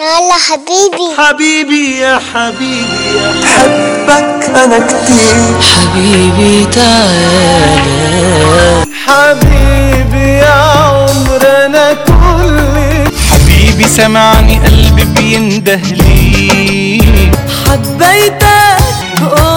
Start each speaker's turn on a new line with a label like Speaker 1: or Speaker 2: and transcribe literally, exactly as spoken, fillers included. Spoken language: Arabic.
Speaker 1: يلا حبيبي
Speaker 2: حبيبي يا حبيبي يا
Speaker 3: حبك أنا كتير
Speaker 4: حبيبي تعالى
Speaker 3: حبيبي يا عمرنا كله
Speaker 5: حبيبي سمعني قلبي بيندهلي
Speaker 6: حبيتك